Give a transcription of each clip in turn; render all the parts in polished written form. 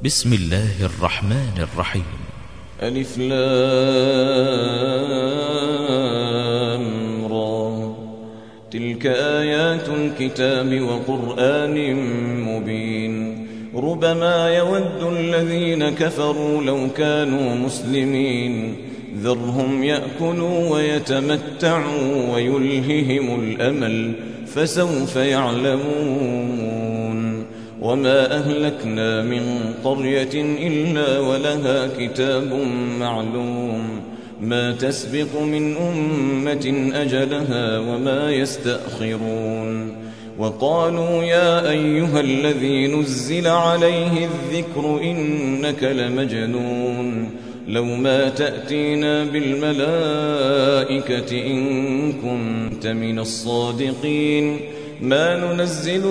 بسم الله الرحمن الرحيم. ألف لام را. تلك آيات الكتاب وقرآن مبين. ربما يود الذين كفروا لو كانوا مسلمين ذرهم يأكلوا ويتمتعوا ويلههم الأمل فسوف يعلمون. وما أهلكنا من قرية إلا ولها كتاب معلوم ما تسبق من أمة أجلها وما يستأخرون. وقالوا يا أيها الذي نزل عليه الذكر إنك لمجنون لو ما تأتينا بالملائكة إن كنت من الصادقين ما ننزل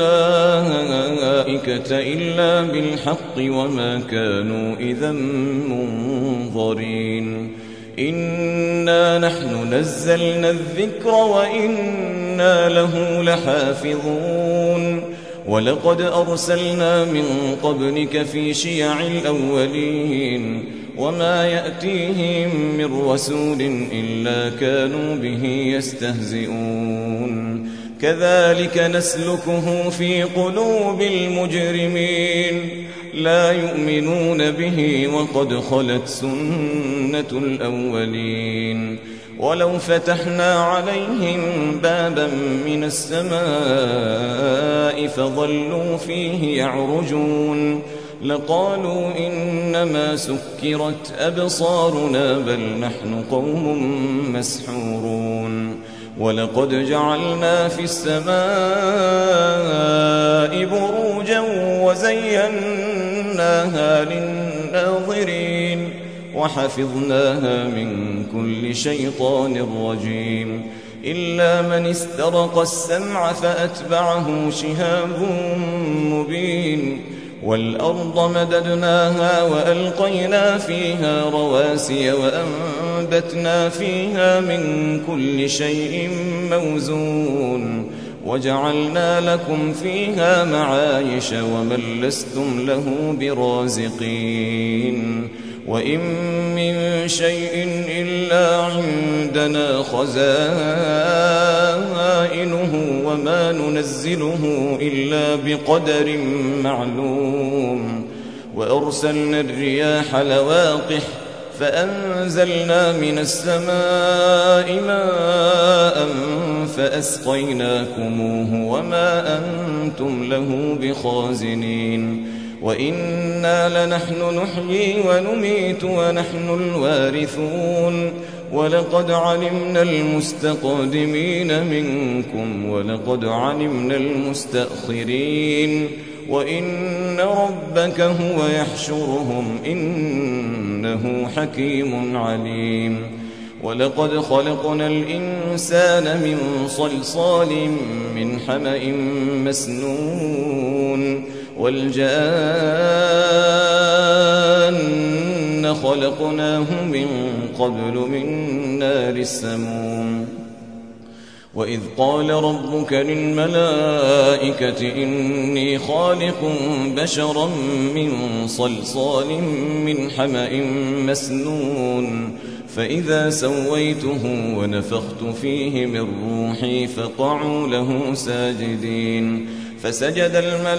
الملائكة إلا بالحق وما كانوا إذا منظرين. إنا نحن نزلنا الذكر وإنا له لحافظون. ولقد أرسلنا من قبلك في شيع الأولين وما يأتيهم من رسول إلا كانوا به يستهزئون. كذلك نسلكه في قلوب المجرمين لا يؤمنون به وقد خلت سنة الأولين. ولو فتحنا عليهم بابا من السماء فظلوا فيه يعرجون لقالوا إنما سكرت أبصارنا بل نحن قوم مسحورون. ولقد جعلنا في السماء بروجا وزيناها للناظرين وحفظناها من كل شيطان رجيم إلا من استرق السمع فأتبعه شهاب مبين. والأرض مددناها وألقينا فيها رواسي وأنبتنا فيها من كل شيء موزون وجعلنا لكم فيها معايش ومن لستم له برازقين. وإن من شيء إلا عندنا خزائنه وما ننزله إلا بقدر معلوم. وأرسلنا الرياح لواقح فأنزلنا من السماء ماء فأسقيناكموه وما أنتم له بخازنين. وإنا لنحن نحيي ونميت ونحن الوارثون. ولقد علمنا المستقدمين منكم ولقد علمنا المستأخرين وإن ربك هو يحشرهم إنه حكيم عليم. ولقد خلقنا الإنسان من صلصال من حمأ مسنون. والجان خلقناه من قبل من نار السموم. وإذ قال ربك للملائكة إني خالق بشرا من صلصال من حمأ مسنون فإذا سويته ونفخت فيه من روحي فقعوا له ساجدين. فسجد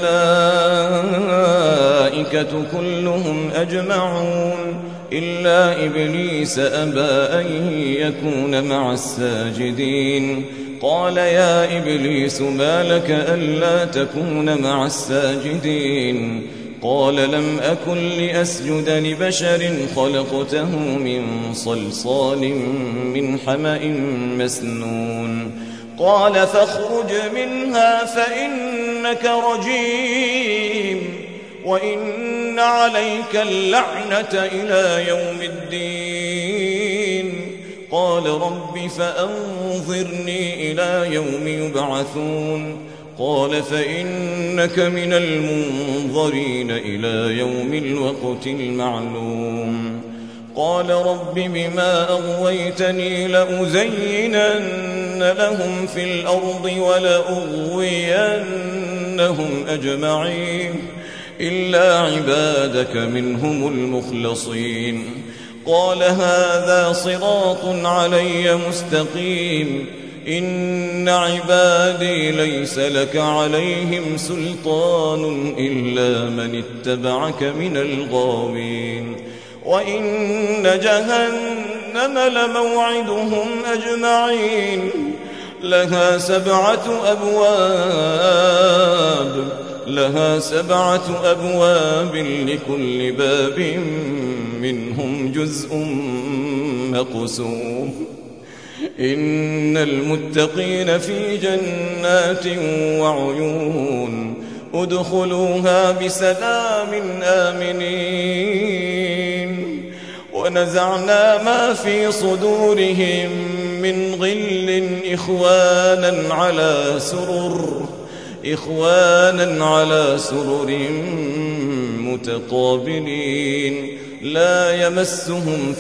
الملائكة كلهم أجمعون إلا إبليس أبى أن يكون مع الساجدين. قال يا إبليس ما لك ألا تكون مع الساجدين؟ قال لم أكن لأسجد لبشر خلقته من صلصال من حمأ مسنون. قال فاخرج منها فإنك رجيم وإن عليك اللعنة إلى يوم الدين. قال رب فأنظرني إلى يوم يبعثون. قال فإنك من المنظرين إلى يوم الوقت المعلوم. قال رب بما أغويتني لأزينن لهم في الأرض ولأغوينهم أجمعين إلا عبادك منهم المخلصين. قال هذا صراط علي مستقيم إن عبادي ليس لك عليهم سلطان إلا من اتبعك من الغاوين. وإن جهنم لموعدهم أجمعين لها 7 أبواب لكل باب منهم جزء مقسوم. إن المتقين في جنات وعيون ادخلوها بسلام آمنين. ونزعنا ما في صدورهم من غل إخوانا على سرر متقابلين لا يمسهم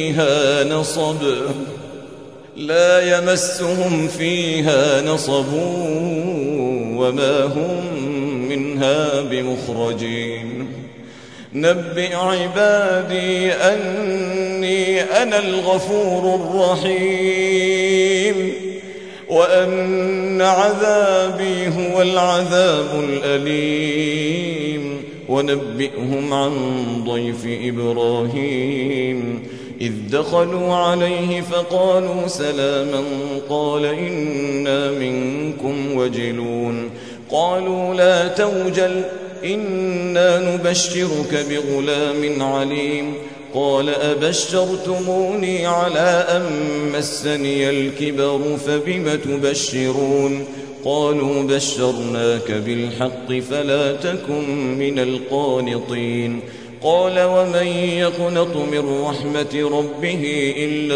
فيها نصب وما هم منها بمخرجين. نبئ عبادي أني أنا الغفور الرحيم وأن عذابي هو العذاب الأليم. ونبئهم عن ضيف إبراهيم إذ دخلوا عليه فقالوا سلاما قال إنا منكم وجلون. قالوا لا توجل إنا نبشرك بغلام عليم. قال أبشرتموني على أن مسني الكبر فبم تبشرون. قالوا بشرناك بالحق فلا تكن من القانطين. قال ومن يقنط من رحمة ربه إلا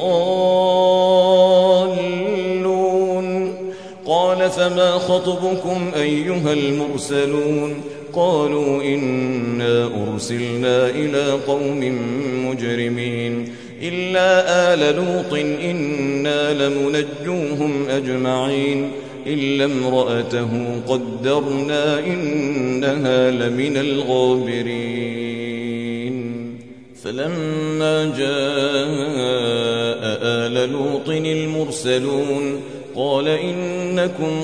الضالون. قال فما خطبكم أيها المرسلون؟ قالوا إنا أرسلنا إلى قوم مجرمين إلا آل لوط إنا لمنجوهم أجمعين إلا امرأته قدرنا إنها لمن الغابرين. فلما جاء آل لوط المرسلون قال إنكم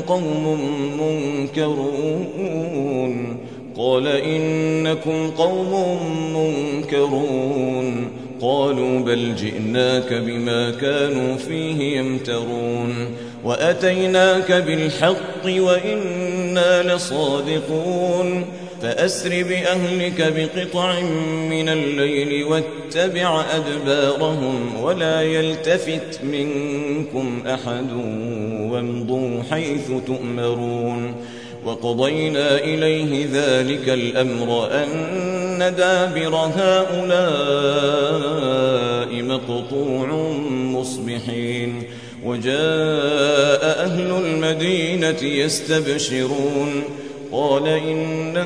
قوم منكرون. قالوا بل جئناك بما كانوا فيه يمترون وأتيناك بالحق وإنا لصادقون. فأسر بأهلك بقطع من الليل واتبع أدبارهم ولا يلتفت منكم أحد وامضوا حيث تؤمرون. وقضينا إليه ذلك الأمر أن دابر هؤلاء مقطوع مصبحين. وجاء أهل المدينة يستبشرون قال إن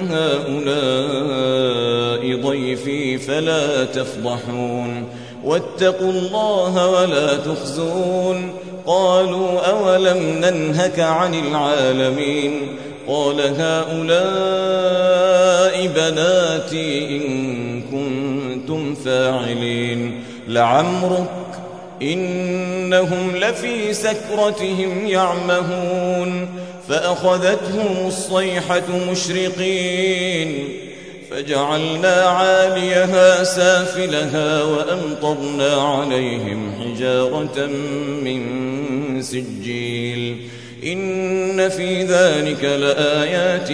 هؤلاء ضيفي فلا تفضحون واتقوا الله ولا تخزون. قالوا أولم ننهك عن العالمين؟ قال هؤلاء بناتي إن كنتم فاعلين. لعمرك إنهم لفي سكرتهم يعمهون. فأخذتهم الصيحة مشرقين فجعلنا عاليها سافلها وأمطرنا عليهم حجارة من سجيل. إن في ذلك لآيات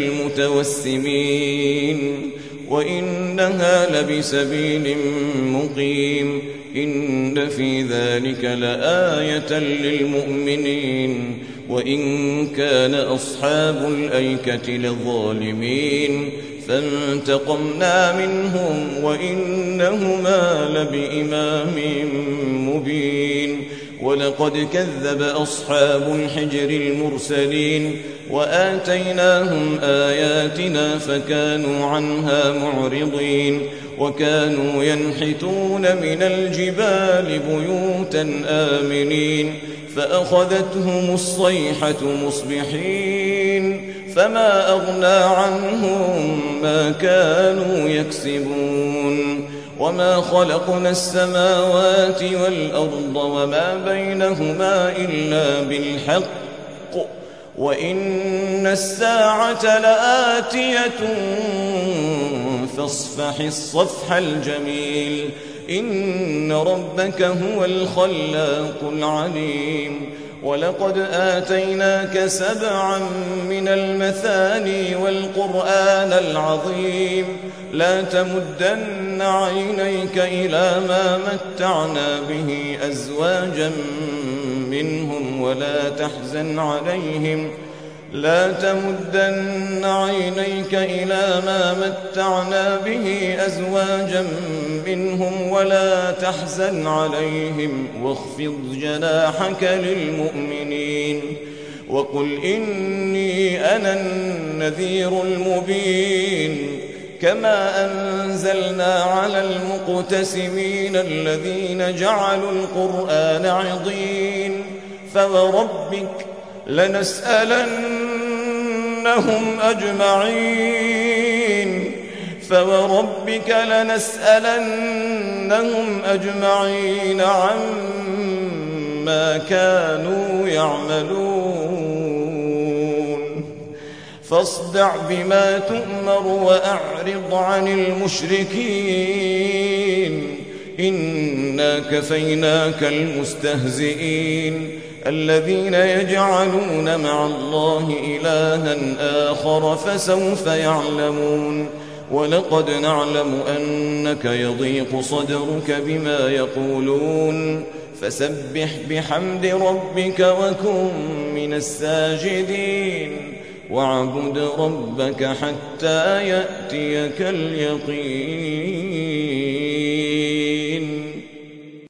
للمتوسمين وإنها لبسبيل مقيم. إن في ذلك لآية للمؤمنين وإن كان أصحاب الأيكة لظالمين فانتقمنا منهم وإنهما لبإمام مبين. ولقد كذب أصحاب الحجر المرسلين وآتيناهم آياتنا فكانوا عنها معرضين. وكانوا ينحتون من الجبال بيوتا آمنين فأخذتهم الصيحة مصبحين فما أغنى عنهم ما كانوا يكسبون وما خلقنا السماوات والأرض وما بينهما إلا بالحق وإن الساعة لآتية فاصفح الصفح الجميل إن ربك هو الخلاق العليم ولقد آتيناك 7 من المثاني والقرآن العظيم لا تمدن عينيك إلى ما متعنا به أزواجا منهم ولا تحزن عليهم لا تمدن عينيك إلى ما متعنا به أزواجا منهم ولا تحزن عليهم واخفض جناحك للمؤمنين وقل إني أنا النذير المبين كما أنزلنا على المقتسمين الذين جعلوا القرآن عضين فوربك لنسألنهم أجمعين عما كانوا يعملون فاصدع بما تؤمر وأعرض عن المشركين إنا كفيناك المستهزئين الذين يجعلون مع الله إلها آخر فسوف يعلمون ولقد نعلم أنك يضيق صدرك بما يقولون فسبح بحمد ربك وكن من الساجدين واعبد ربك حتى يأتيك اليقين